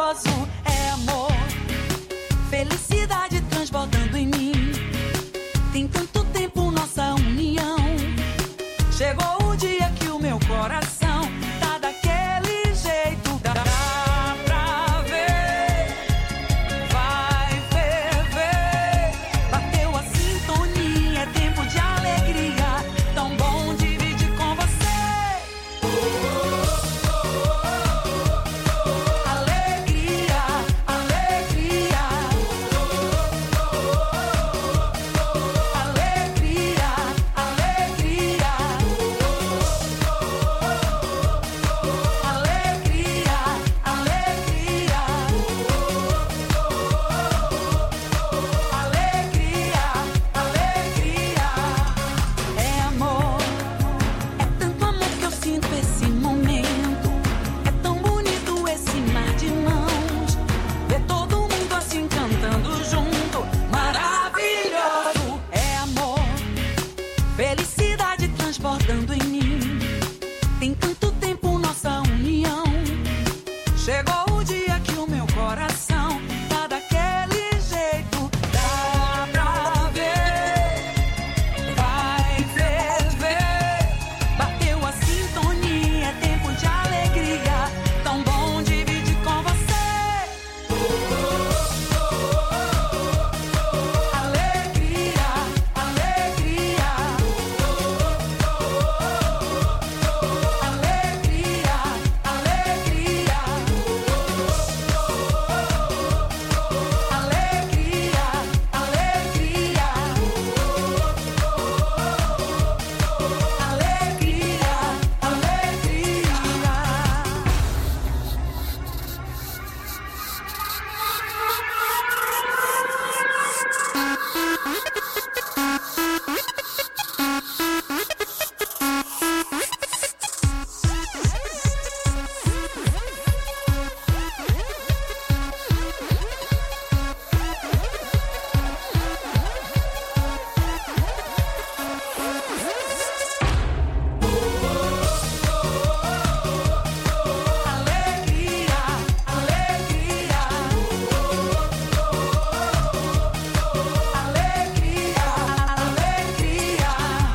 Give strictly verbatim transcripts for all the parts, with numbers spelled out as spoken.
maravilhoso. É amor, felicidade transbordando em mim. Tem tanto tempo nossa união. Chegou o dia que o meu coração tá daquele jeito. Dá pra ver, vai ferver. Bateu a sintonia, é tempo de alegria. Tão bom dividir com você. Alegria, alegria. Alegria, alegria. Alegria, alegria. Alegria, alegria. É amor, é tanto amor que eu sinto esse momento. É tão bonito esse mar de mãos. Ver todo mundo assim cantando junto. Maravilhoso. É amor, felicidade transbordando em mim. Tem tanto tempo nossa união. Chegou o dia que o meu coração tá daquele jeito. Dá pra ver, vai ferver. Bateu a sintonia, é tempo de alegria. Tão bom dividir com você. Alegria, alegria. Alegria, alegria. Alegria, alegria. Alegria, alegria. Alegria, alegria. Alegria, alegria.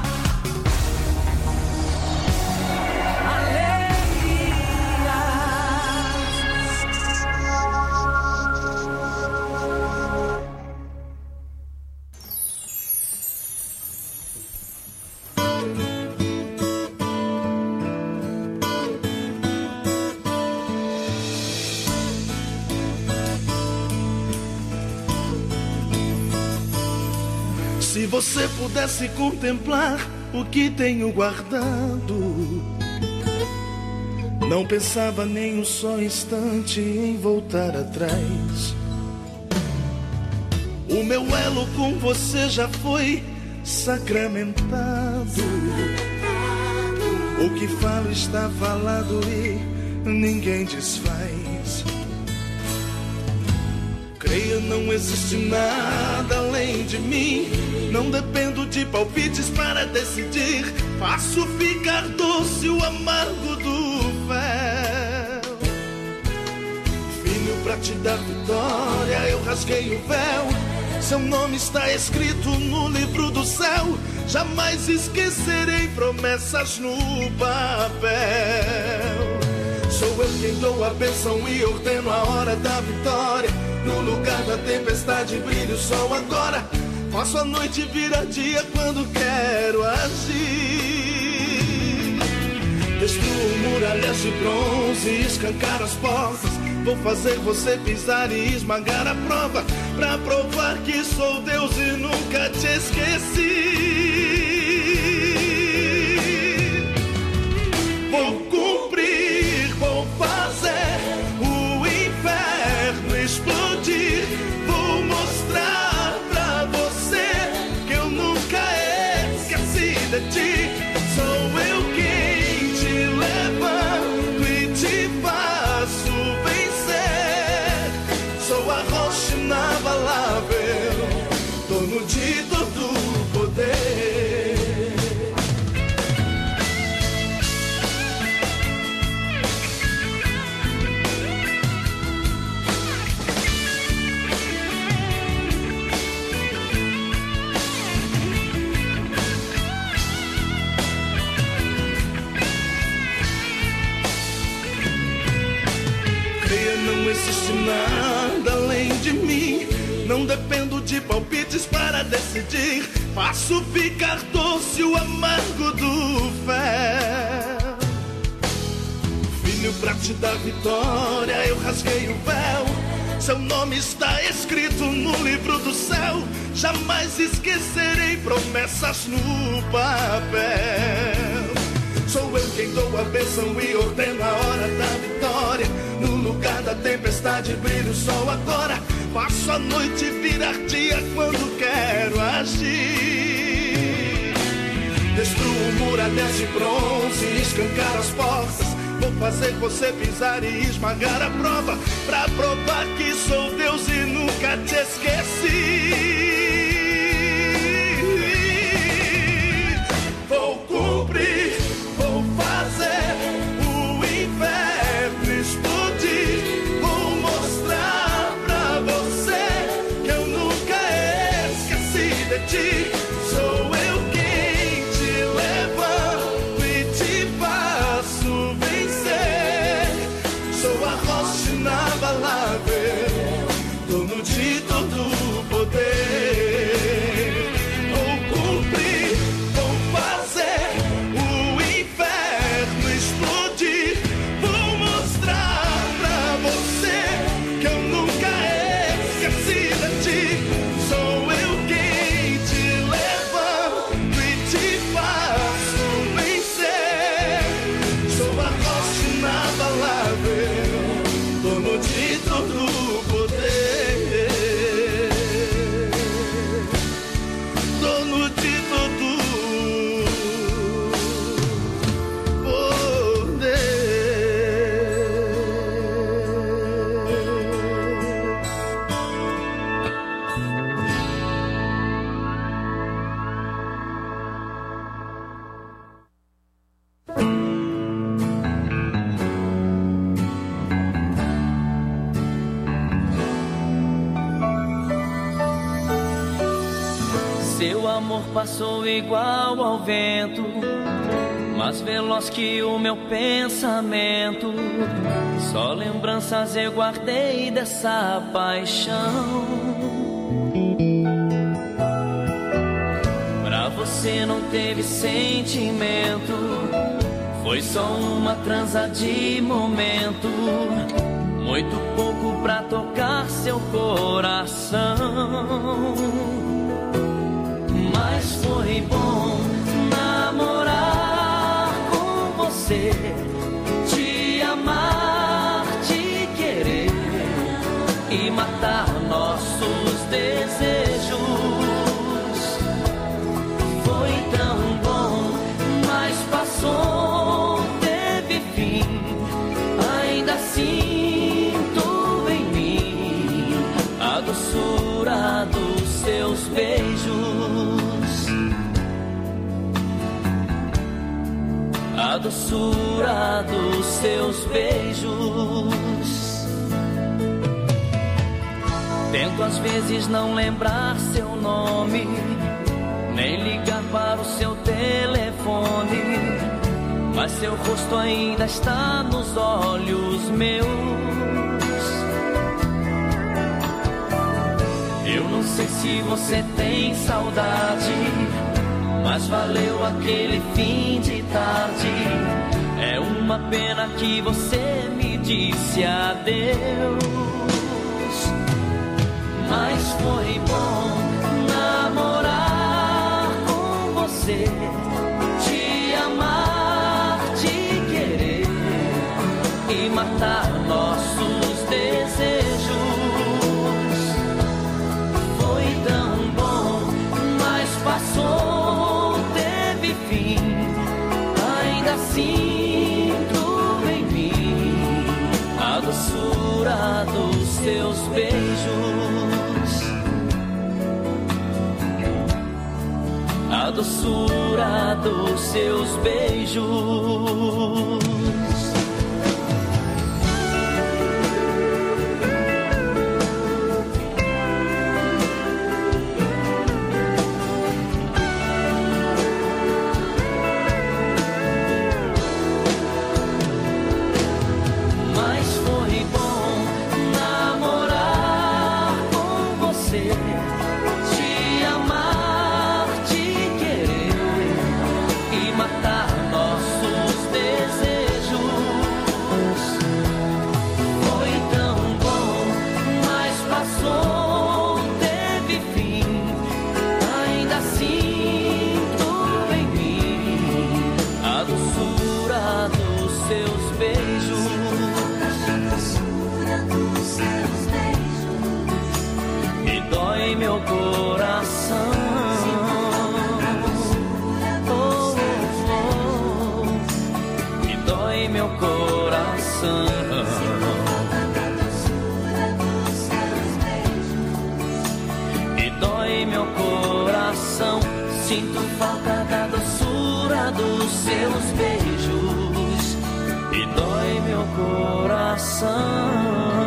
Se você pudesse contemplar o que tenho guardado, não pensava nem um só instante em voltar atrás. O meu elo com você já foi sacramentado. O que falo está falado e ninguém desfaz. Creia, não existe nada além de mim. Não dependo de palpites para decidir. Faço ficar doce o amargo do fel. Filho, pra te dar vitória, eu rasguei o véu. Seu nome está escrito no livro do céu. Jamais esquecerei promessas no papel. Sou eu quem dou a bênção e ordeno a hora da vitória. No lugar da tempestade brilha o sol agora. Faço a noite virar dia quando quero agir. Destruo muralhas de bronze e escancar as portas. Vou fazer você pisar e esmagar a prova, pra provar que sou Deus e nunca te esqueci. Vou cumprir, vou fazer o inferno explodir. Vou mostrar pra você que eu nunca esqueci de ti. Sou eu quem te levanto e te faço vencer. Sou a rocha inabalável, dono de todo o poder. não existe nada além de mim. Não dependo de palpites para decidir. Faço ficar doce o amargo do fel. Filho, pra te dar vitória eu rasguei o véu. Seu nome está escrito no livro do céu. Jamais esquecerei promessas no papel. Sou eu quem dou a bênção e ordeno a hora da vitória. No lugar da tempestade brilha o sol agora. Faço a noite virar dia quando quero agir. Destruo o muro a dez de bronze e escancar as portas. Vou fazer você pisar e esmagar a prova, pra provar que sou Deus e nunca te esqueci. Vou cumprir, vou fazer o inferno explodir. Vou mostrar pra você que eu nunca esqueci de ti. Sou eu quem te levanto e te faço vencer. Sou a rocha inabalável, dono de todo o poder. Vou cumprir, vou fazer o inferno explodir. Vou mostrar pra você que eu nunca esqueci de ti. Sou eu quem te levanto e te faço vencer. Sou a rocha inabalável, dono de todo o poder. Dono de todo o poder. Seu amor passou igual ao vento, mais veloz que o meu pensamento. Só lembranças eu guardei dessa paixão. Pra você não teve sentimento, foi só uma transa de momento. Muito pouco pra tocar seu coração. Mas foi bom namorar com você, te amar, te querer e matar nossos desejos. Foi tão bom, mas passou, teve fim. Ainda sinto em mim a doçura dos seus beijos. A doçura dos seus beijos. Tento às vezes não lembrar seu nome, nem ligar para o seu telefone, mas seu rosto ainda está nos olhos meus. Eu não sei se você tem saudade, mas valeu aquele fim de tarde. É uma pena que você me disse adeus. Mas foi bom namorar com você, te amar, te querer e matar nossos desejos. Foi tão bom, mas passou, teve fim. Ainda sinto em mim a doçura dos seus beijos. A doçura dos seus beijos. Mas foi bom dói meu coração. Oh, oh, oh. Me dói meu coração. Me dói meu coração. Sinto falta da doçura dos seus beijos. Me dói meu coração.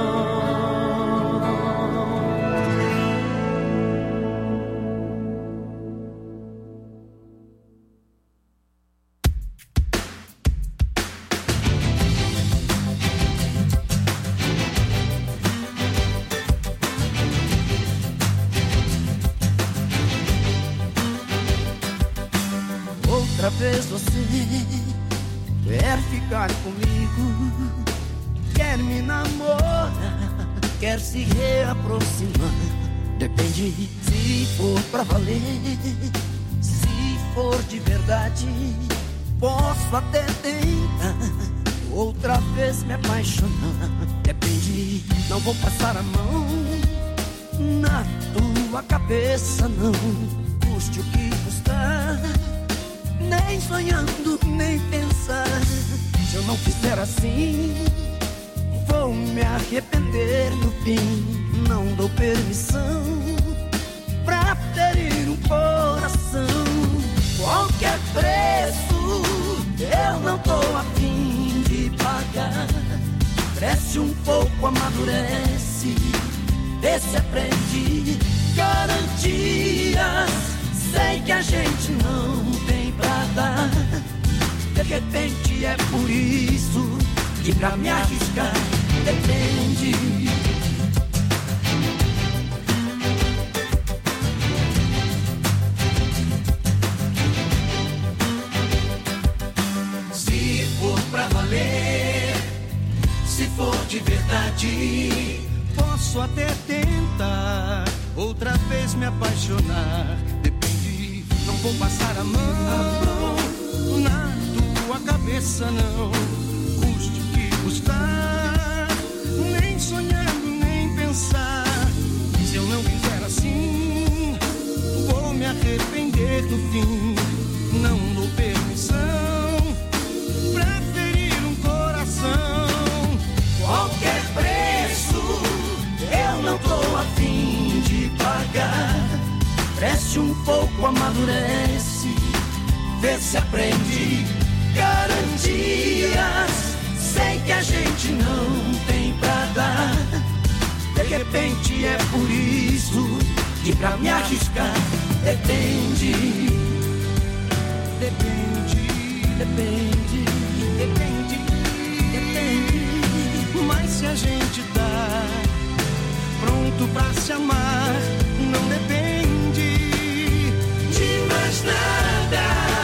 Outra vez você quer ficar comigo, quer me namorar, quer se reaproximar. Depende se for pra valer, se for de verdade, posso até tentar outra vez me apaixonar. Depende, não vou passar a mão na tua cabeça, não, custe o que custar. Nem sonhando, nem pensar. Se eu não fizer assim, vou me arrepender no fim. Não dou permissão pra ferir um coração. Qualquer preço eu não tô a fim de pagar. Cresce um pouco, amadurece, vê se aprende. Garantias, sei que a gente não tem pra dar. De repente é por isso que pra me arriscar depende. Se for pra valer, se for de verdade, posso até tentar outra vez me apaixonar. Depende, não vou passar a mão na tua cabeça, não, custe o que custar. Nem sonhando, nem pensar. Se eu não fizer assim, vou me arrepender no fim. Não dou permissão pra ferir um coração. qualquer preço eu não tô a fim de pagar. Cresce um pouco, amadurece, vê se aprende. Garantias, sei que a gente não tem pra dar. De repente é por isso que pra me arriscar depende. Depende, depende, depende, depende. Mas se a gente tá pronto pra se amar, não depende de mais nada.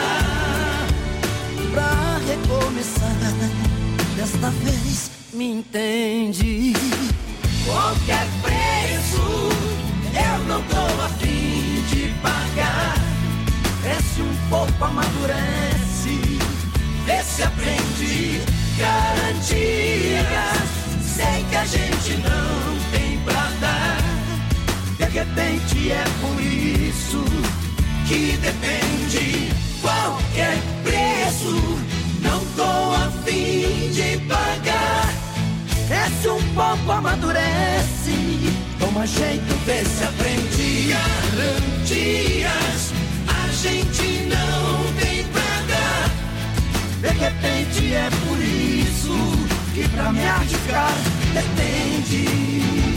Pra recomeçar, desta vez me entende. Qualquer preço eu não tô a fim de pagar. Cresce um pouco, amadurece, Vê se aprende. Garantias, sei que a gente não tem pra dar. de repente é por isso Que depende. Qualquer preço não tô a fim de pagar. cresce um pouco, amadurece, toma jeito, vê se aprende. Garantias, a gente não tem pra dar. De repente é por isso que pra me arriscar depende.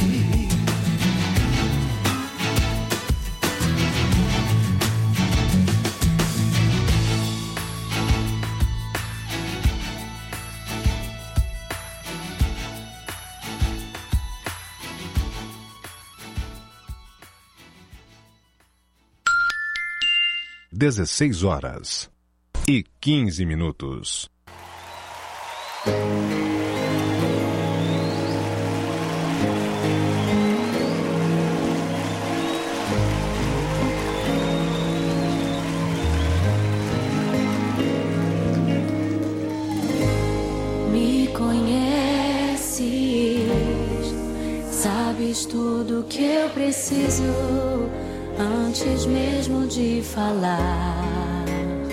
dezesseis horas e quinze minutos. Me conheces, sabe Sabes tudo que eu preciso antes mesmo de falar.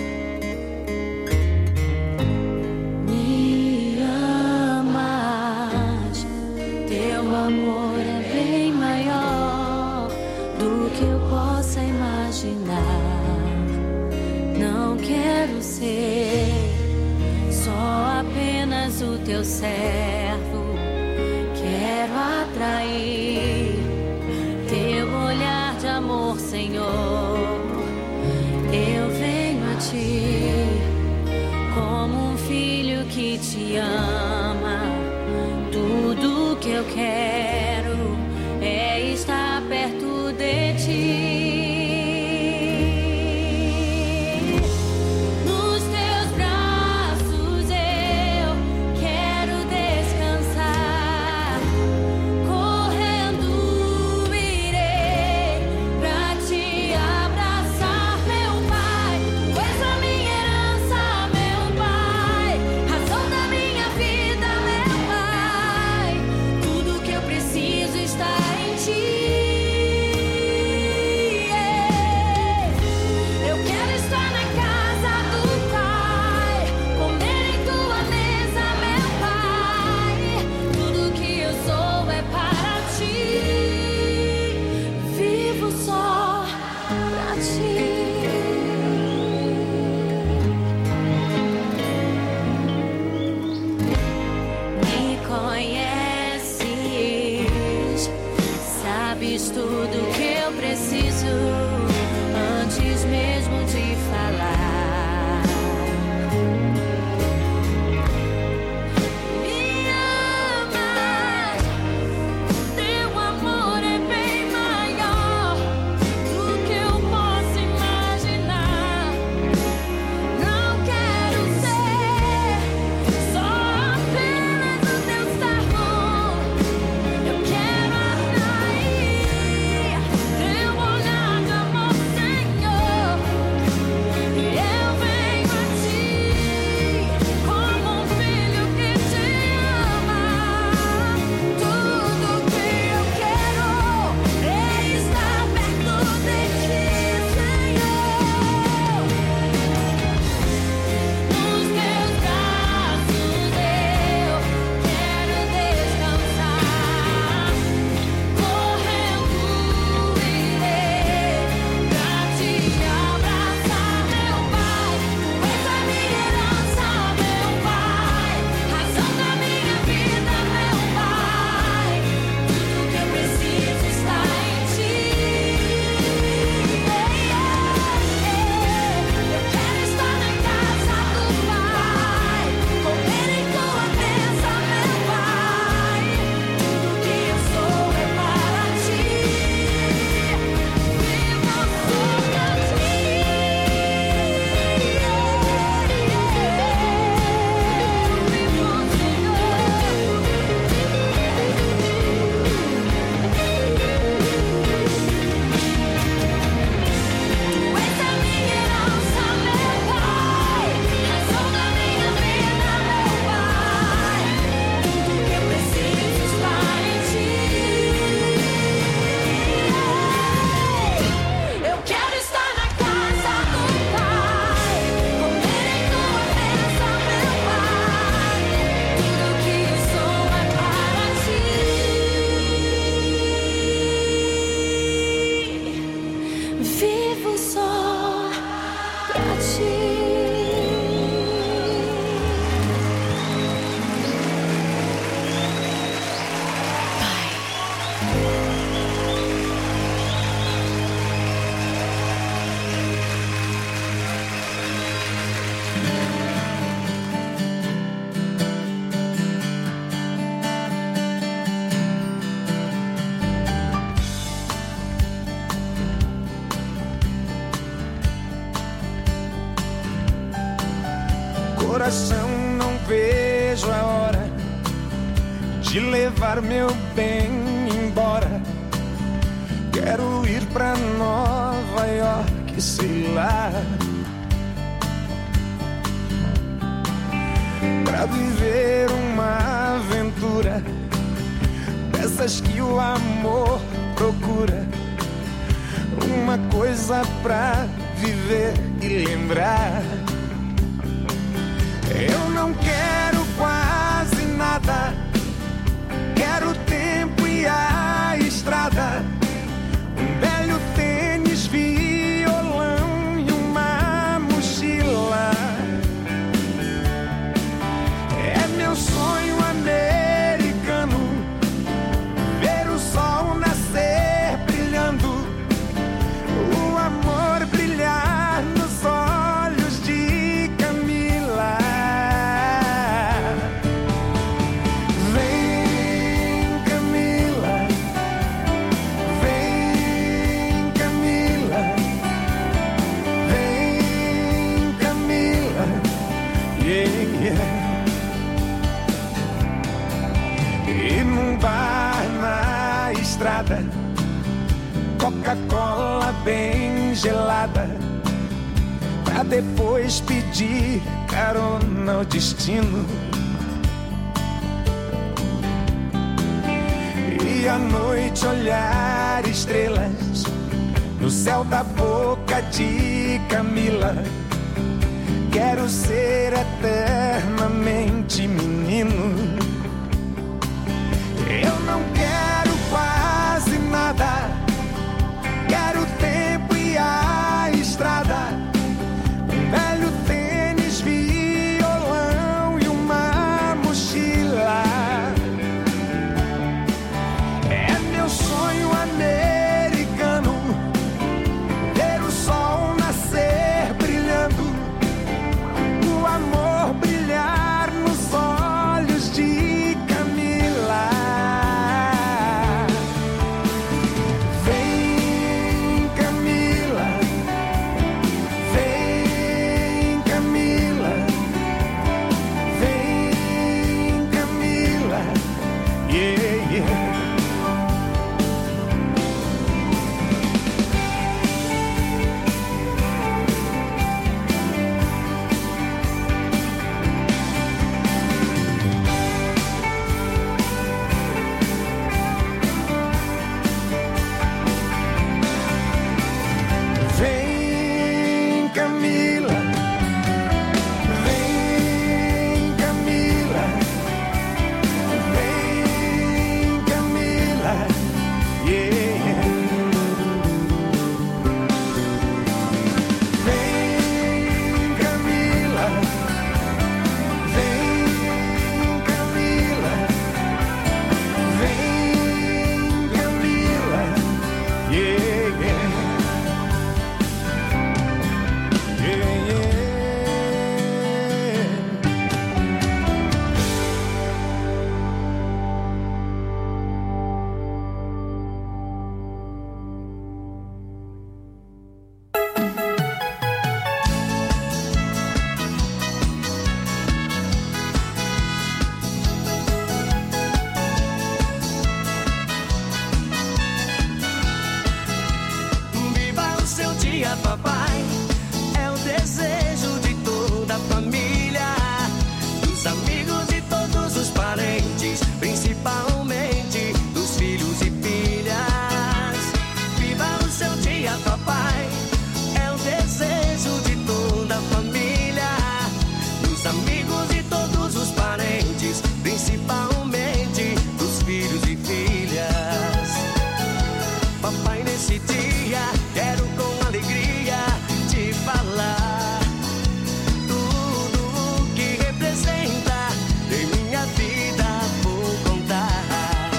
Me amas, teu amor é bem maior do que eu possa imaginar. Não quero ser só apenas o teu servo. Quero atrair teu olhar de amor, Senhor. Eu venho a ti como um filho que te ama. Tudo que eu quero é estar perto de ti. Tudo que eu preciso antes mesmo de falar. Me amas, teu amor é bem maior do que eu posso imaginar. Não quero ser só apenas o teu servo. Eu quero atrair teu olhar de amor, Senhor. E eu venho a ti como um filho que te ama. Tudo que eu quero é estar perto de ti, Senhor. Nos teus braços eu quero descansar. Correndo irei pra te abraçar, meu Pai. Tu és a minha herança, meu Pai. Razão da minha vida, meu Pai. Tudo que eu preciso está em ti. Eu quero estar na casa do Pai, comer em tua mesa, meu Pai. Tudo que eu sou é para ti. Vivo só pra ti. Vivo, Tu és a minha herança, meu Pai. Razão da minha vida, meu Pai. Tudo que eu preciso está em ti. Eu quero estar na casa do Pai, comer em tua mesa, meu Pai. Tudo que eu sou é para ti. Vivo só pra ti. Coração, não vejo a hora de levar meu bem embora. Quero ir pra Nova York, sei lá, pra viver uma aventura. Dez coisas que o amor procura. Uma coisa pra viver e lembrar. Eu não quero quase nada. Quero o tempo e a estrada. Um velho tênis, violão e uma mochila. É meu sonho americano ver o sol nascer brilhando, o amor brilhar nos olhos de Camila. Vem, Camila, vem, Camila, vem, Camila, yeah, yeah. E num bar na estrada, Coca-Cola bem gelada, pra depois pedir carona ao destino. E à noite olhar estrelas no céu da boca de Camila. Quero ser eternamente menino. Eu não quero quase nada. Quero o tempo e a estrada. Um velho tênis, violão e uma mochila. É meu sonho americano ver o sol nascer brilhando, o amor brilhar nos olhos de Camila. Vem, Camila, vem, Camila, vem, Camila, yeah, yeah. Vem, Camila, vem, Camila, vem, Camila, yeah. Vem, Camila, vem, Camila, vem, Camila, yeah, yeah. Yeah, yeah. Viva o seu dia, papai. É o desejo de toda a família, dos amigos e todos os parentes, principalmente dos filhos e filhas. Viva o seu dia, papai. É o desejo de toda a família, dos amigos e todos os parentes, principalmente dos filhos e filhas. Papai, nesse dia quero com alegria te falar tudo o que representa em minha vida, vou contar.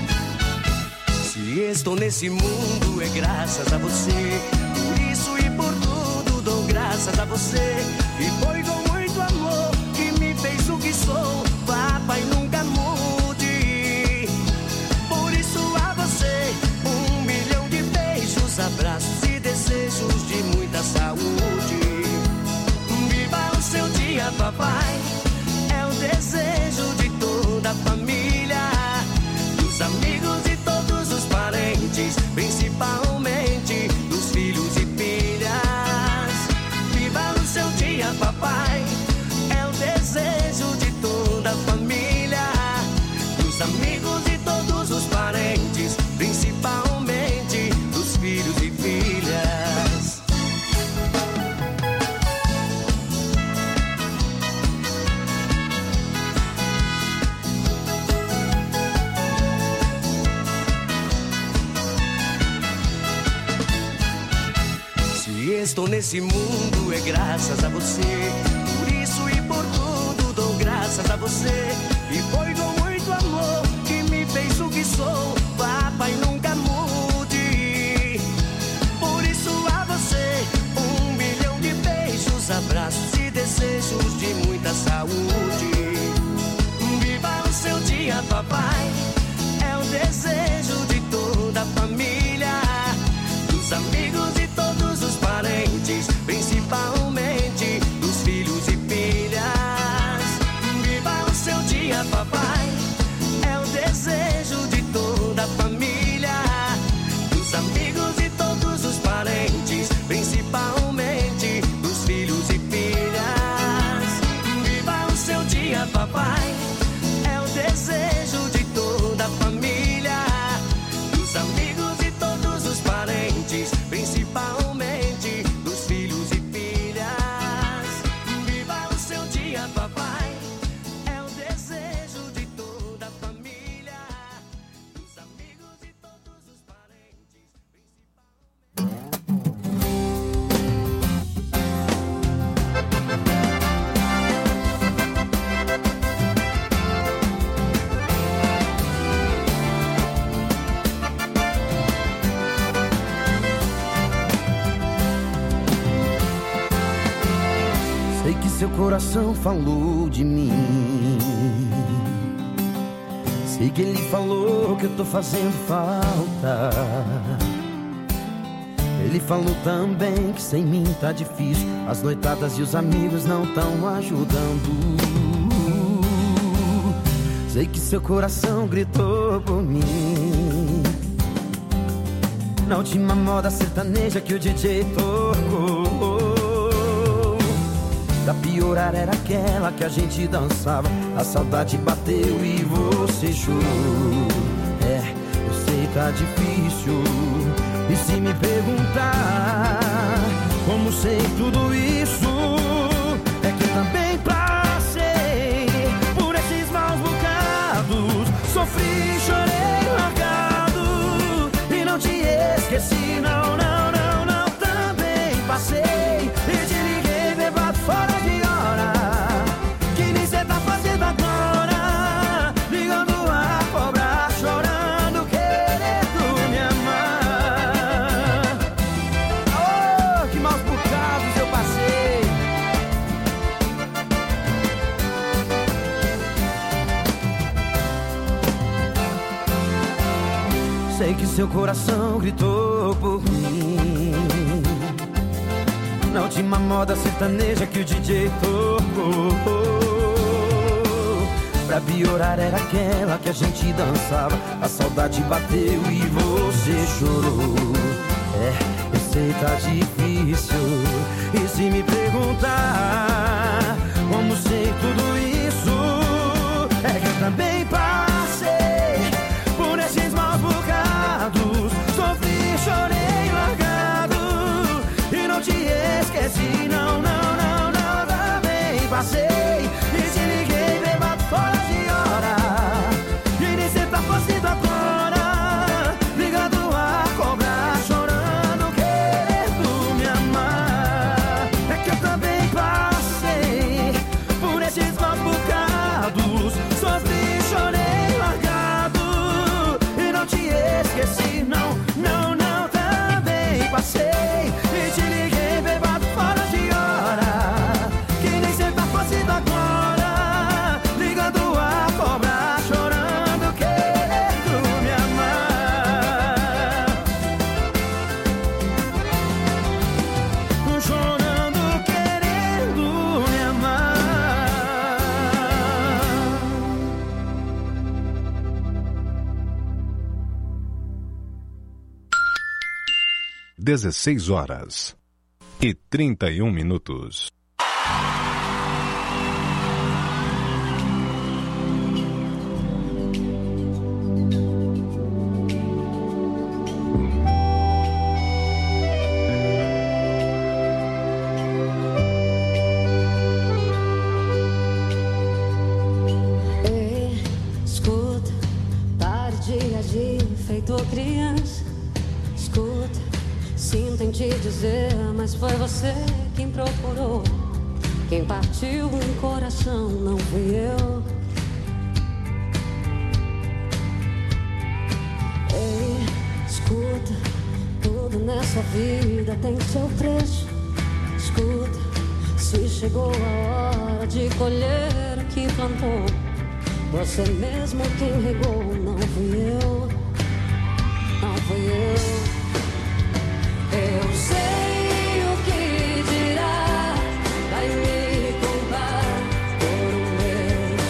Se estou nesse mundo é graças a você, por isso e por tudo dou graças a você. E foi com muito amor que me fez o que sou, papai, nunca mude. Por isso a você um milhão de beijos, abraços e desejos de muita saúde. Viva o seu dia, papai. É o desejo de toda a família, dos amigos e todos os parentes, principalmente dos filhos e filhas. Viva o seu dia, papai. É o desejo de toda a família, dos amigos e todos os parentes, estou nesse mundo é graças a você. Por isso e por tudo dou graças a você. E foi com muito amor que me fez o que sou. Papai, nunca mude. Por isso a você um milhão de beijos, abraços e desejos de muita saúde. Viva o seu dia, papai. É o desejo de toda a família, dos amigos e todos os parentes, principalmente dos filhos e filhas. Viva o seu dia, papai. É o desejo de toda a família, dos amigos e todos os parentes, principalmente dos filhos e filhas. Viva o seu dia, papai. É o desejo de toda a família, dos amigos e todos os parentes, principalmente dos filhos e filhas. Viva o seu dia, papai. É o desejo de toda a família, dos amigos e todos os parentes, Sei que seu coração falou de mim. Sei que ele falou que eu tô fazendo falta. Ele falou também que sem mim tá difícil. As noitadas e os amigos não tão ajudando. Sei que seu coração gritou por mim na última moda sertaneja que o D J tocou. Pra piorar era aquela que a gente dançava. A saudade bateu e você chorou. É, eu sei tá difícil. E se me perguntar como sei tudo isso, é que eu também passei por esses maus bocados. Sofri, chorei, largado e não te esqueci, não, não, não, não. Também passei e te liguei bebado fora de hora. Que nem cê tá fazendo agora, ligando a cobrar, chorando, querendo me amar. Oh, que maus bocados eu passei. Sei que seu coração gritou por mim na última moda sertaneja que o D J tocou. Pra piorar era aquela que a gente dançava. A saudade bateu e você chorou. É, eu sei tá difícil. E se me perguntar como sei tudo isso, é que eu também passei por esses maus bocados. Sofri, chorei, largado e não te esqueci, não, não, não, não. Também passei e te liguei bebado fora de hora. E nem cê tá fazendo agora, ligado a cobrar, chorando, querendo me amar. É que eu também passei por esses maus bocados. Sofri, chorei, largado e não te esqueci, não, não, não. Também passei e te liguei bebado fora de hora. Que nem cê tá fazendo agora, ligando a cobrar, chorando, querendo me amar. Chorando, querendo me amar. dezesseis horas e trinta e um minutos. Ei, escuta, pare de agir feito criança. Escuta, sinto em ti te dizer, mas foi você quem procurou. Quem partiu um coração não fui eu. Ei, escuta, tudo nessa vida tem seu preço. Escuta, se chegou a hora de colher o que plantou, você mesmo quem regou, não fui eu. Não fui eu. Eu sei o que dirá, vai me culpar por um erro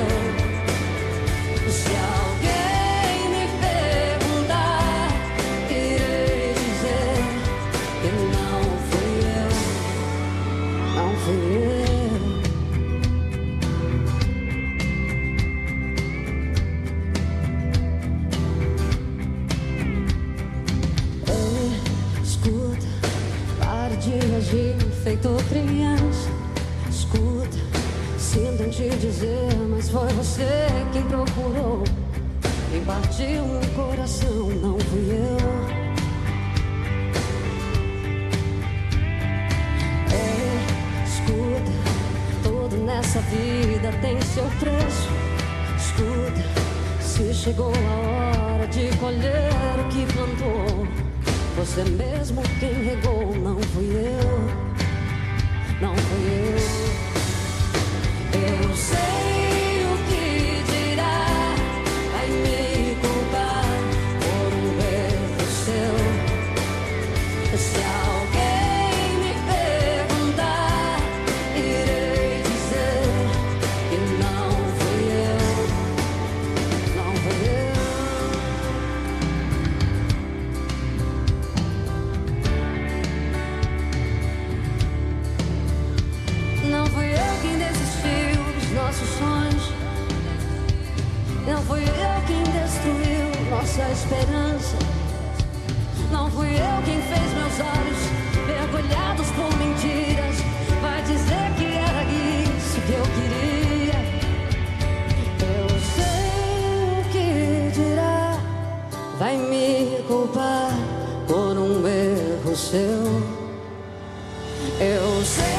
seu. Se alguém me perguntar, irei dizer que não fui eu. Não fui eu. Feito criança, escuta, sinto em te dizer, mas foi você quem procurou. Quem partiu um coração, não fui eu. É, escuta, tudo nessa vida tem seu preço. Escuta, se chegou a hora de colher o que plantou, você mesmo quem regou, não fui eu. Não fui eu. Eu sei o que dirá, vai me culpar por um erro seu. Se alguém me perguntar, irei dizer que não fui eu. Não fui eu. Não fui eu quem desistiu dos nossos sonhos. Não fui eu quem destruiu nossa esperança. Não fui eu quem fez meus olhos mergulhados por mentiras. Vai dizer que era isso que eu queria. Eu sei o que dirá, vai me culpar por um erro seu. Eu sei.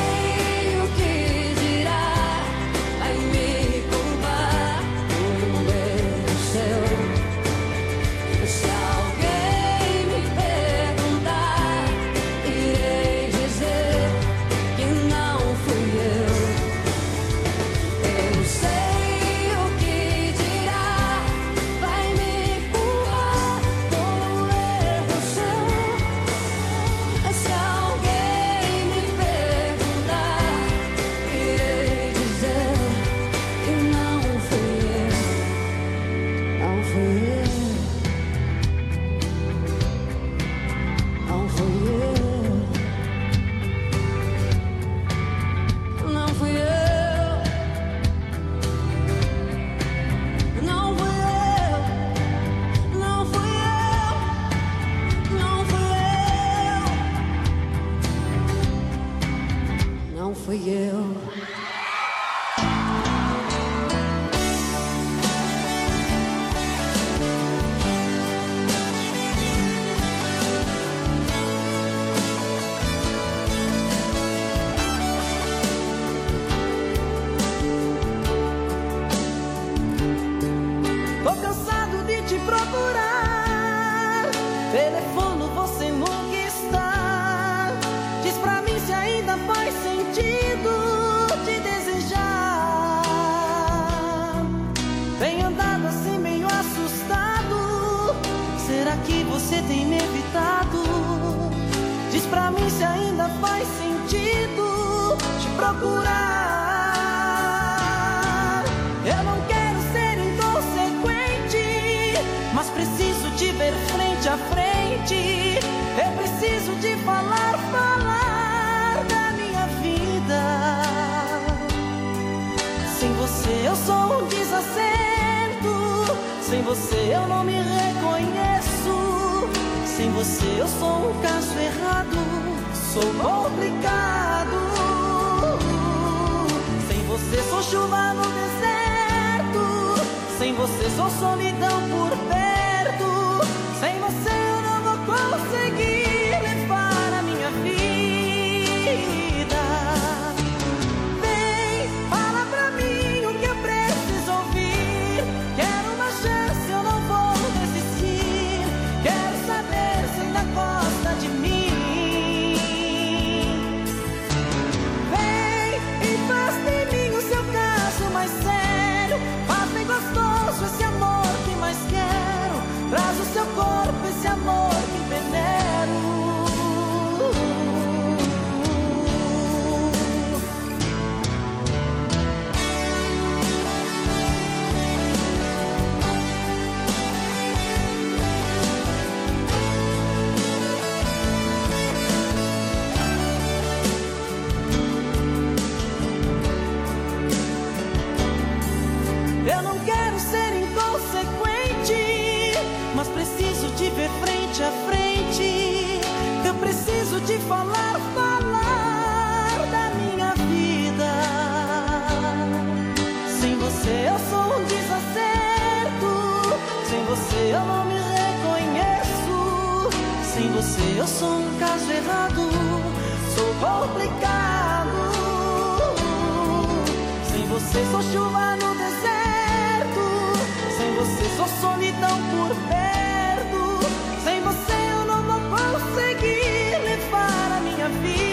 Sem você eu não vou conseguir levar a minha Quero saber se ainda gosta de mim. Vem e faz de mim o seu caso mais sério. Faz bem gostoso esse amor que mais quero. Traz o seu corpo esse amor que venero. Eu não quero ser inconsequente, mas preciso de ver frente a frente. Eu preciso de falar, falar da minha vida. Sem você eu sou um desacerto. Sem você eu não me reconheço. Sem você eu sou um caso errado. Sou complicado. Sem você sou chuva no deserto. Sem você sou solidão por perto. Sem você eu não vou conseguir levar a minha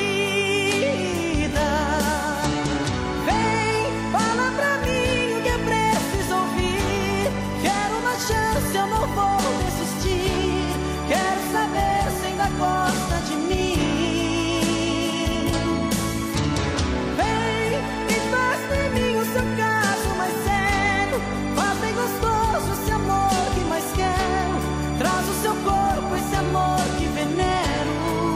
vida. Vem, fala pra mim o que é preciso ouvir. Quero uma chance, eu não vou desistir. Quero saber se ainda gosta de mim. Vem e faz de mim o seu caso mais sério. Faz bem gostoso esse amor que mais quero. Traz o seu corpo esse amor que venero.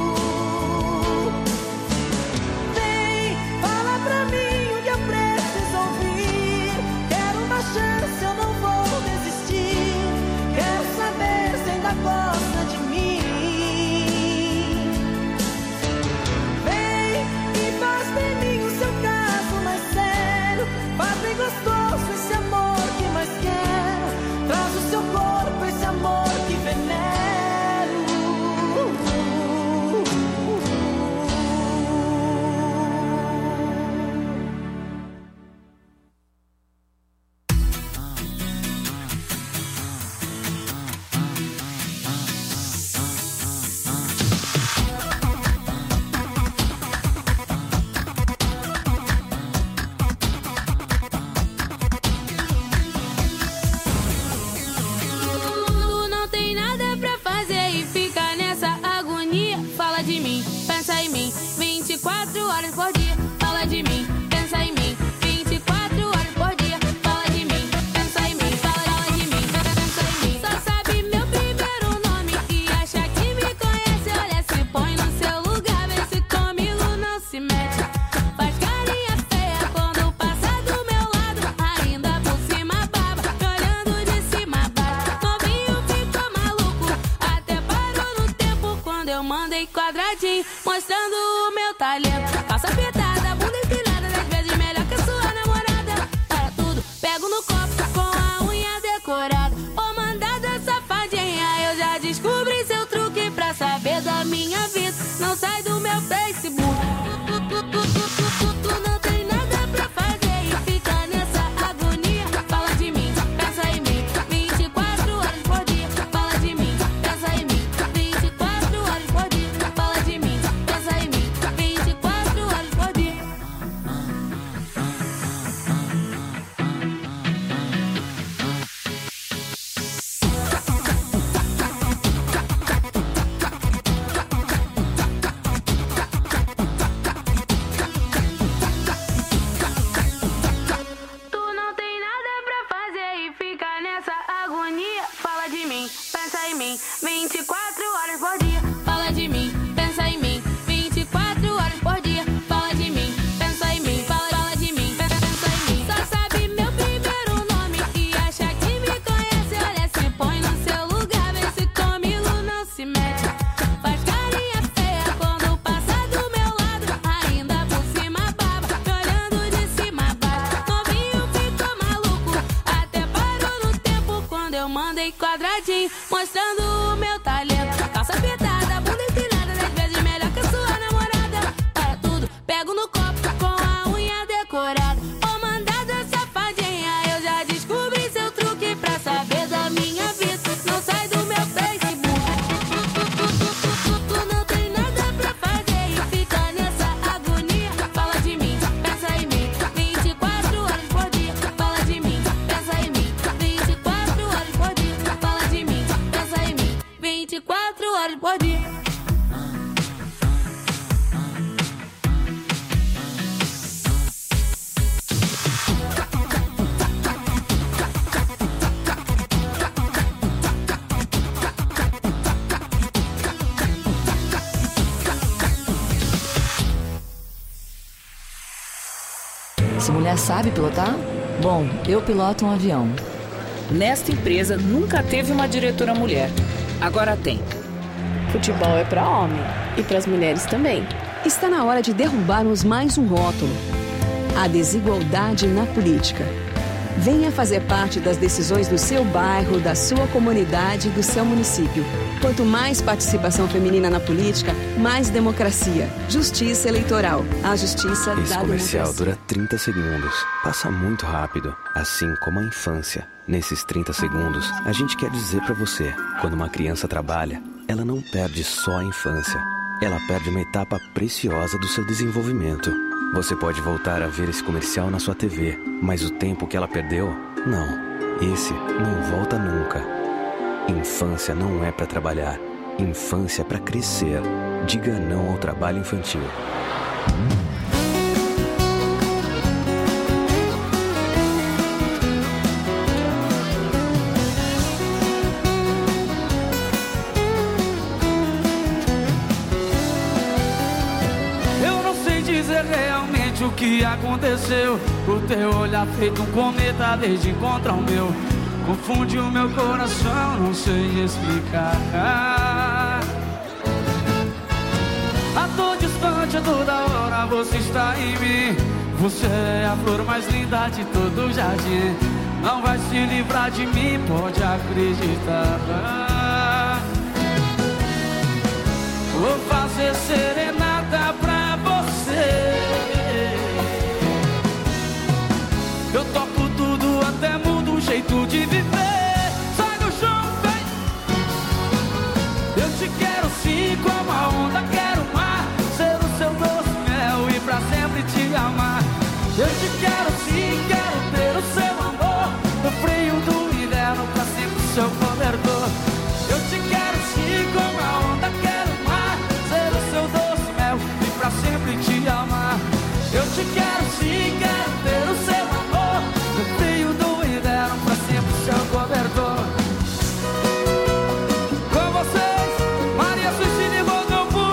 Vem, fala pra mim o que eu preciso ouvir. Quero uma chance, eu não vou desistir. Quero saber se ainda gosta de mim. Vem e faz de mim o seu caso mais sério. Faz bem gostoso esse amor que mais quero. Traz o seu corpo esse amor que venero. Tu não tem nada pra fazer e fica nessa agonia. Fala de mim, pensa em mim, vinte e quatro horas por dia. Fala de mim, pensa em mim, vinte e quatro horas por dia. Fala de mim, pensa em mim, fala, fala de mim, pensa em mim. Só sabe meu primeiro nome e acha que me conhece. Olha, se põe no seu lugar, vê se comigo não se mete. Faz carinha feia quando passa do meu lado. Ainda por cima baba, me olhando de cima a baixo. Novinho ficou maluco, até parou no tempo quando eu mandei quadradinho, mostrando o meu talento. Passa pitada, bunda empinada, dez vezes melhor que a sua namorada. Para tudo, pego no copo com a unha decorada. Ô mandada safadinha, eu já descobri seu truque pra saber da minha vida. Não sai do meu Facebook. Tu, tu, tu, tu, tu, tu, tu não tem nada pra fazer e fica nessa agonia. Fala de mim, pensa em mim, vinte e quatro horas por dia. Fala de mim, pensa em mim, vinte e quatro horas por dia. Fala de mim, pensa em mim, vinte e quatro horas por dia. Tu não tem nada pra fazer e fica nessa agonia. Fala de mim, pensa em mim, vinte e quatro horas por dia. Fala de mim, pensa em mim, vinte e quatro horas por dia. Fala de mim, pensa em mim, fala, fala de mim, pensa em mim. Só sabe meu primeiro nome e acha que me conhece. Olha, se põe no seu lugar, vê se comigo não se mete. Faz carinha feia quando passa do meu lado. Ainda por cima baba, me olhando de cima a baixo. Novinho ficou maluco, até parou no tempo quando eu mandei quadradinho, mostrando o meu talento. horas por dia. Essa mulher sabe pilotar? Bom, eu piloto um avião. Nesta empresa nunca teve uma diretora mulher. Agora tem. Futebol é para homem e para as mulheres também. Está na hora de derrubarmos mais um rótulo: a desigualdade na política. Venha fazer parte das decisões do seu bairro, da sua comunidade e do seu município. Quanto mais participação feminina na política, mais democracia. Justiça eleitoral. A justiça Esse da comercial democracia. dura trinta segundos. Passa muito rápido, assim como a infância. Nesses trinta segundos, a gente quer dizer pra você, quando uma criança trabalha, ela não perde só a infância. Ela perde uma etapa preciosa do seu desenvolvimento. Você pode voltar a ver esse comercial na sua T V, mas o tempo que ela perdeu, não. Esse não volta nunca. Infância não é pra trabalhar. Infância é pra crescer. Diga não ao trabalho infantil. Eu não sei dizer realmente o que aconteceu. O teu olhar feito um cometa desde encontrar o meu. Confunde o meu coração, não sei explicar. A todo distante, a toda hora você está em mim. Você é a flor mais linda de todo o jardim. Não vai se livrar de mim, pode acreditar. Vou fazer serenata pra você. Eu toco tudo, até mudo o jeito de viver. Sai do chão, vem. Eu te quero sim, como a onda, quero o mar. Ser o seu doce mel e pra sempre te amar. Eu te quero sim, quero ter o seu amor. No frio do inverno, pra sempre o seu cobertor. Eu te quero sim, como a onda, quero o mar. Ser o seu doce mel e pra sempre te amar. Eu te quero sim, quero ter o seu amor. No frio do inverno, pra sempre o seu cobertor. Com vocês, Maria Cecília e Rodolfo.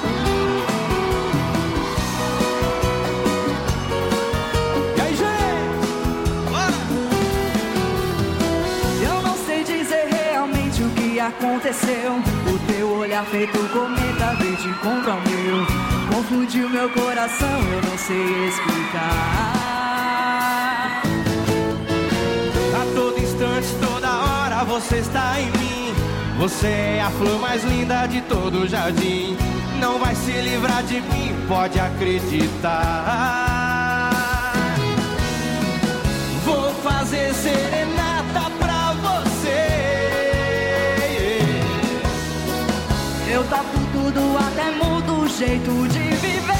E aí, gente? Bora! Eu não sei dizer realmente o que aconteceu. O teu olhar feito cometa veio de encontro ao meu. Confundiu meu coração, eu não sei explicar. A todo instante, toda hora você está em mim. Você é a flor mais linda de todo o jardim. Não vai se livrar de mim, pode acreditar. Vou fazer serenata pra você. Eu toco tudo, até mudo o jeito de viver.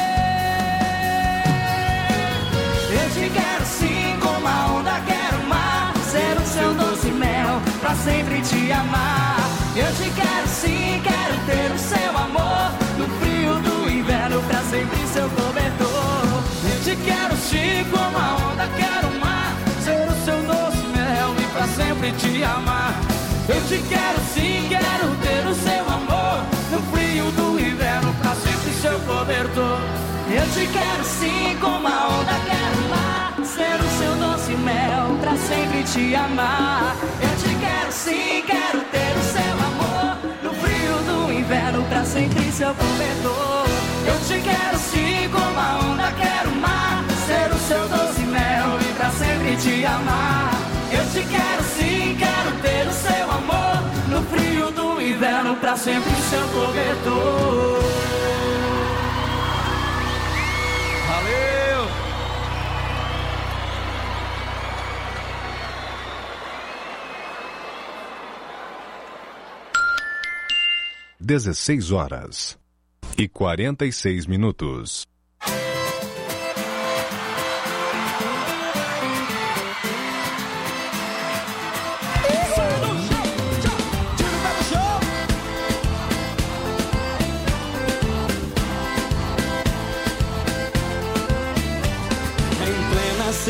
Eu te quero sim, como a onda, quero o mar. Ser o seu doce mel, pra sempre te amar. Eu te quero sim, quero ter o seu amor. No frio do inverno, pra sempre seu cobertor. Eu te quero sim, como a onda, quero o mar. Ser o seu doce mel e pra sempre te amar. Eu te quero sim, quero ter o seu amor. No frio do inverno, pra sempre seu cobertor. Eu te quero sim, como a onda, quero o mar. Ser o seu doce mel, pra sempre te amar. Eu te quero sim, quero ter o seu amor. No frio do inverno, pra sempre seu cobertor. Eu te quero sim, como a onda, quero o mar. Ser o seu doce mel e pra sempre te amar. Eu te quero sim, quero ter o seu amor. No frio do inverno, pra sempre seu cobertor. Valeu! dezesseis horas e quarenta e seis minutos.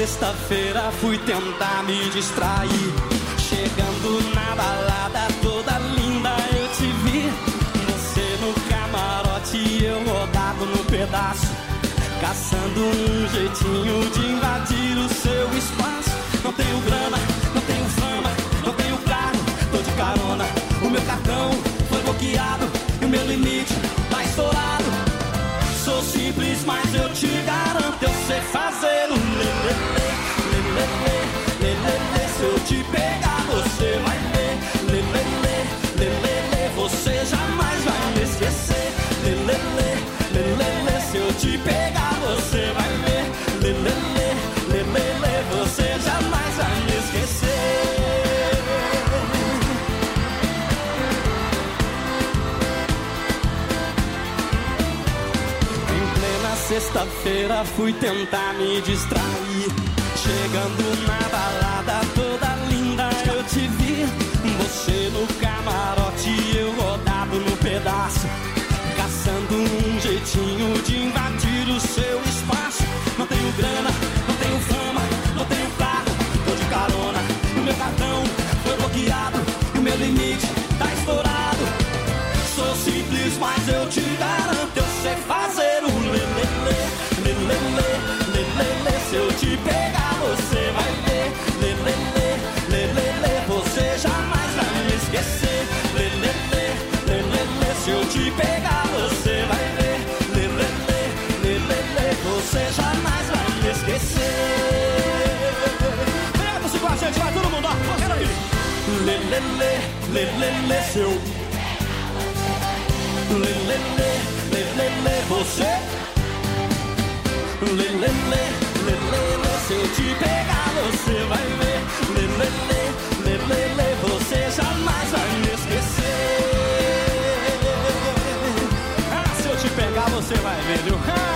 sexta-feira fui tentar me distrair. Chegando na balada toda linda eu te vi. Você no camarote e eu rodado no pedaço, caçando um jeitinho de invadir o seu espaço. Não tenho grana, não tenho fama, não tenho carro, tô de carona. O meu cartão foi bloqueado e o meu limite tá estourado. Sou simples, mas eu te garanto, eu sei fazer o lelele, lelele, lelele. Se eu te pegar, você vai ver, lelele, lelele. Você jamais vai me esquecer, lelele, lelele. Se eu te pegar, você vai ver, lelele, lelele. Você jamais vai me esquecer. Sexta-feira fui tentar me distrair. Chegando na balada toda linda eu te vi. Você no camarote e eu rodado no pedaço, caçando um jeitinho de invadir o seu espaço. Não tenho grana, não tenho fama, não tenho carro, tô de carona. O meu cartão foi bloqueado e o meu limite tá estourado. Sou simples, mas eu te garanto, eu sei fazer o lelele, lelele, lelele. Se eu te pegar, você vai ver, lelele, lelele. Você jamais vai me esquecer, lelele, lelele. Se eu te pegar, você vai ver, lelele, lelele. Você jamais vai me esquecer. Vem com a gente, vai todo mundo, ó, quero ir. Lelele, lelele. Se eu lelele, lelele, você lelele, lelele. Se eu te pegar, você vai ver, lelele, lelele. Você jamais vai me esquecer. Ah, se eu te pegar, você vai ver, viu? Ah!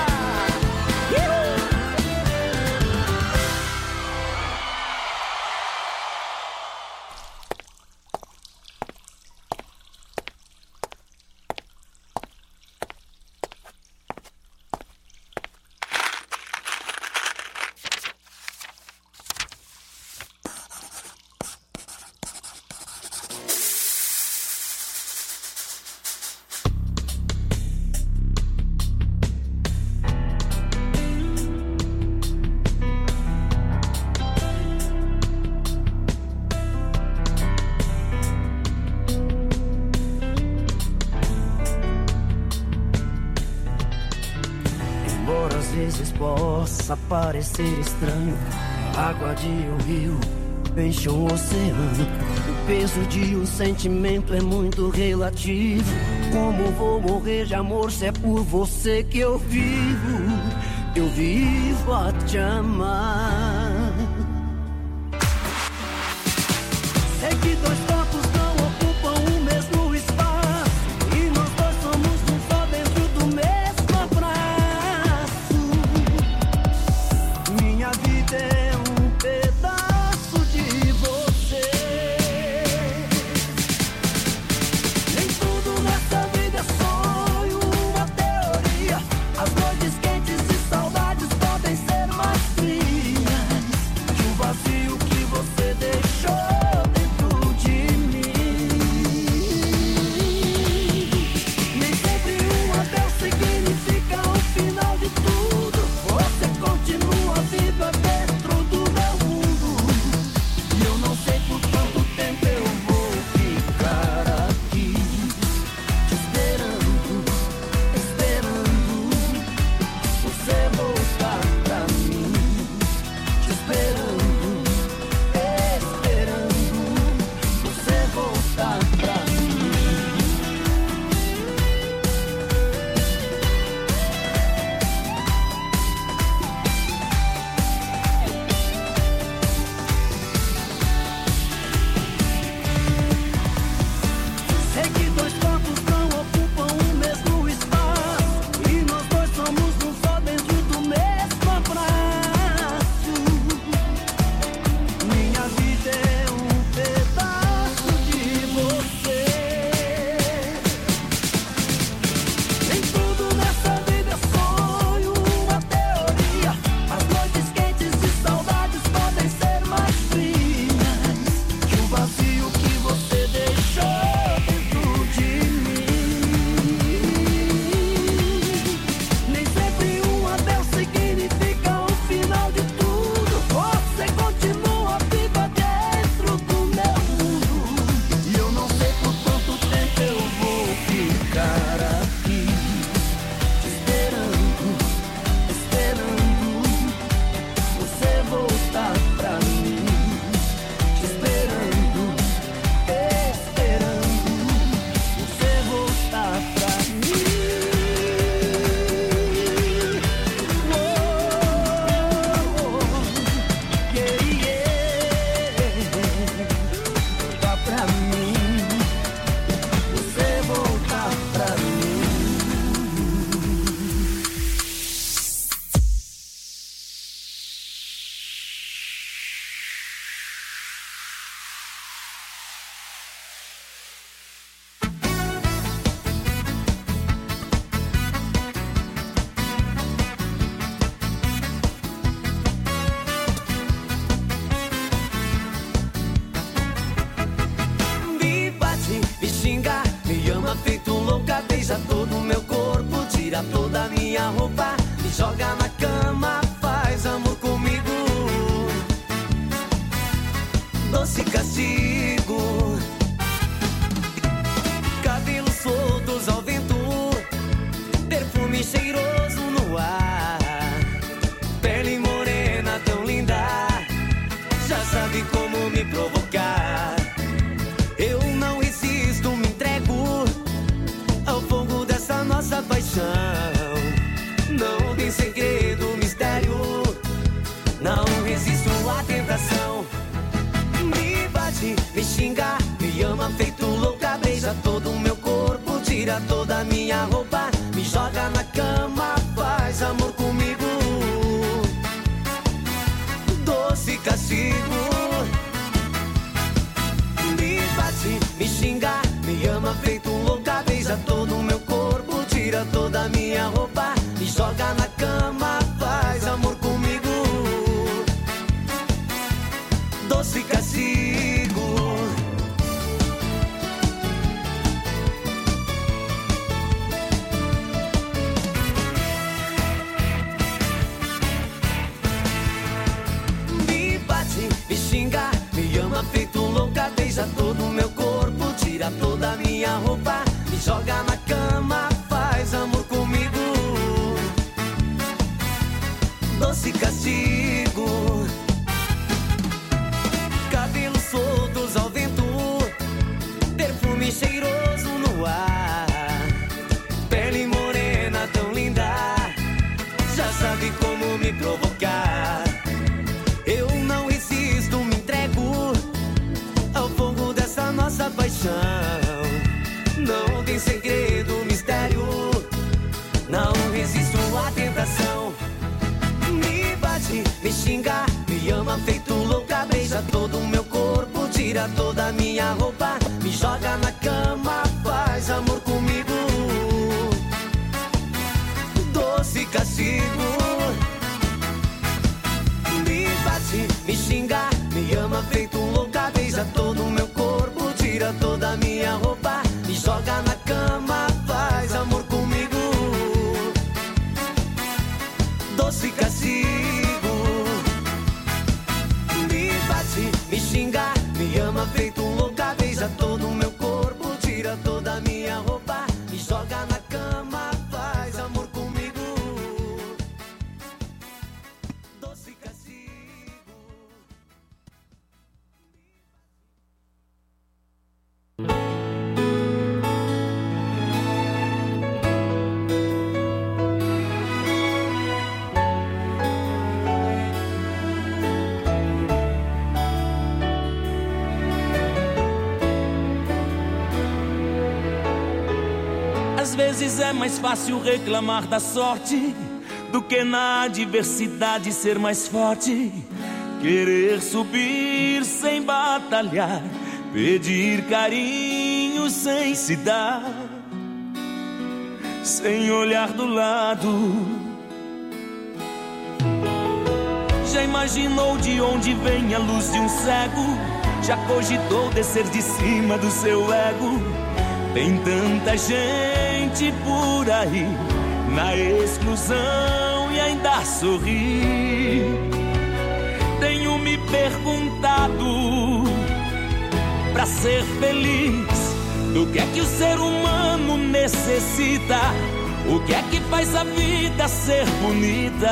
Possa parecer estranho, a água de um rio enche um oceano. O peso de um sentimento é muito relativo. Como vou morrer de amor se é por você que eu vivo? Eu vivo a te amar. Sei que dois corpos não ocupam o mesmo espaço, e nós dois somos um só dentro do mesmo abraço. Minha vida é um pedaço de você. Nem tudo nessa vida é sonho, uma teoria. As noites quentes e saudades podem ser mais frias que o vazio que você deixou dentro de mim. Nem sempre um adeus significa o final de tudo. Você continua viva dentro do meu mundo, e eu não sei por quanto tempo eu vou ficar aqui te esperando, esperando você voltar pra mim. Te esperando, esperando você voltar pra mim. Sei que dois corpos não ocupam o mesmo espaço, e nós dois somos um só dentro do mesmo abraço. Minha vida é um pedaço de você. Nem tudo nessa vida é sonho, uma teoria. As noites quentes de saudade minha roupa, me joga na cama, faz amor comigo. Doce castigo, cabelos soltos ao vento, perfume cheiroso no ar, pele morena tão linda, já sabe como me provocar. Eu não resisto, me entrego ao fogo dessa nossa paixão. Não tem segredo, mistério, não resisto à tentação. Me bate, me xinga, me ama feito louca, beija todo o meu corpo, tira toda a minha roupa, me joga na cama, faz amor comigo. Doce castigo, me bate, me xinga, me ama feito louca, beija todo o meu corpo, tira toda a minha roupa, me joga na cama, faz amor comigo. Doce castigo. Me bate, me xinga, me ama feito louca, beija todo o meu corpo, tira toda a minha roupa, me joga na cama, faz amor comigo. Doce castigo, cabelos soltos ao vento, perfume cheiroso no ar, pele morena tão linda, já sabe como me provocar. Eu não resisto, me entrego ao fogo dessa nossa paixão. Não tem segredo, mistério, não resisto à tentação. Me bate, me xinga, me ama feito louca, beija todo o meu corpo, tira toda a minha roupa, me joga na cama, faz amor comigo. Doce castigo, me bate, me xinga, me ama feito louca, beija todo o meu corpo, tira toda a minha roupa, me joga na cama, faz amor comigo. Doce castigo, me bate, me xinga, me ama feito louca, beija todo o meu corpo, tira toda a minha roupa, me joga na cama, faz amor comigo. Doce castigo. Às vezes é mais fácil reclamar da sorte do que na adversidade ser mais forte. Querer subir sem batalhar, pedir carinho sem se dar, sem olhar do lado. Já imaginou de onde vem a luz de um cego? Já cogitou descer de cima do seu ego? Tem tanta gente por aí na exclusão e ainda sorri. Tenho me perguntado, pra ser feliz, do que é que o ser humano necessita? O que é que faz a vida ser bonita?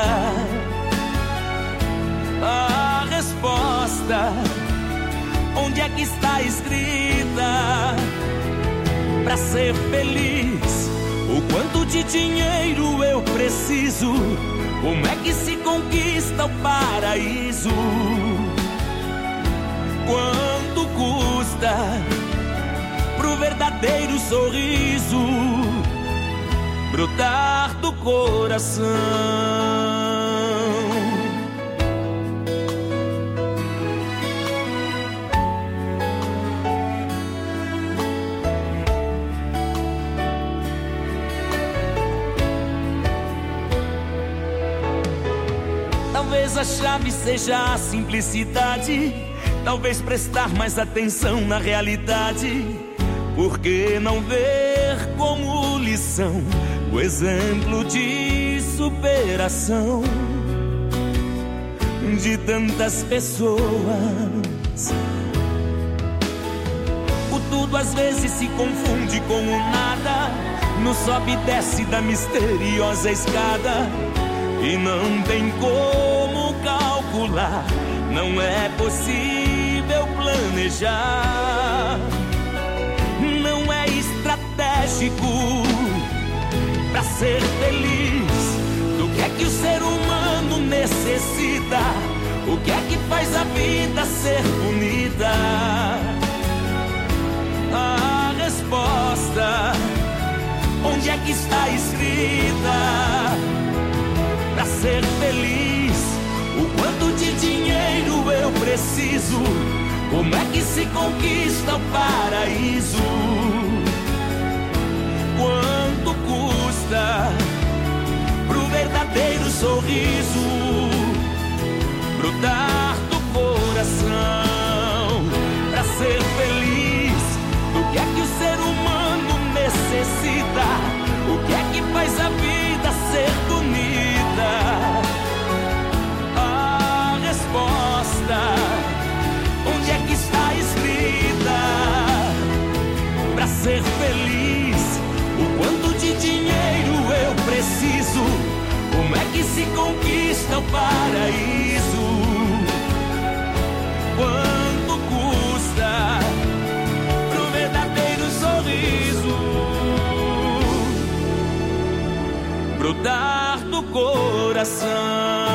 A resposta, onde é que está escrita? Pra ser feliz, o quanto de dinheiro eu preciso? Como é que se conquista o paraíso? Quanto custa pro verdadeiro sorriso brotar do coração? Talvez a chave seja a simplicidade, talvez prestar mais atenção na realidade. Por que não ver como lição o exemplo de superação de tantas pessoas. O tudo às vezes se confunde com o nada, no sobe e desce da misteriosa escada, e não tem como calcular, não é possível planejar, não é estratégico pra ser feliz. Do que é que o ser humano necessita? O que é que faz a vida ser bonita? A resposta, onde é que está escrita? Pra ser feliz, o quanto de dinheiro eu preciso? Como é que se conquista o paraíso? Quanto custa pro verdadeiro sorriso brotar do coração? Pra ser feliz, do que é que o ser humano necessita? O que é que faz a vida ser bonita? A resposta, onde é que está escrita? Pra ser feliz, o quanto de dinheiro eu preciso? Como é que se conquista o paraíso? Quanto custa pro verdadeiro sorriso brotar do coração?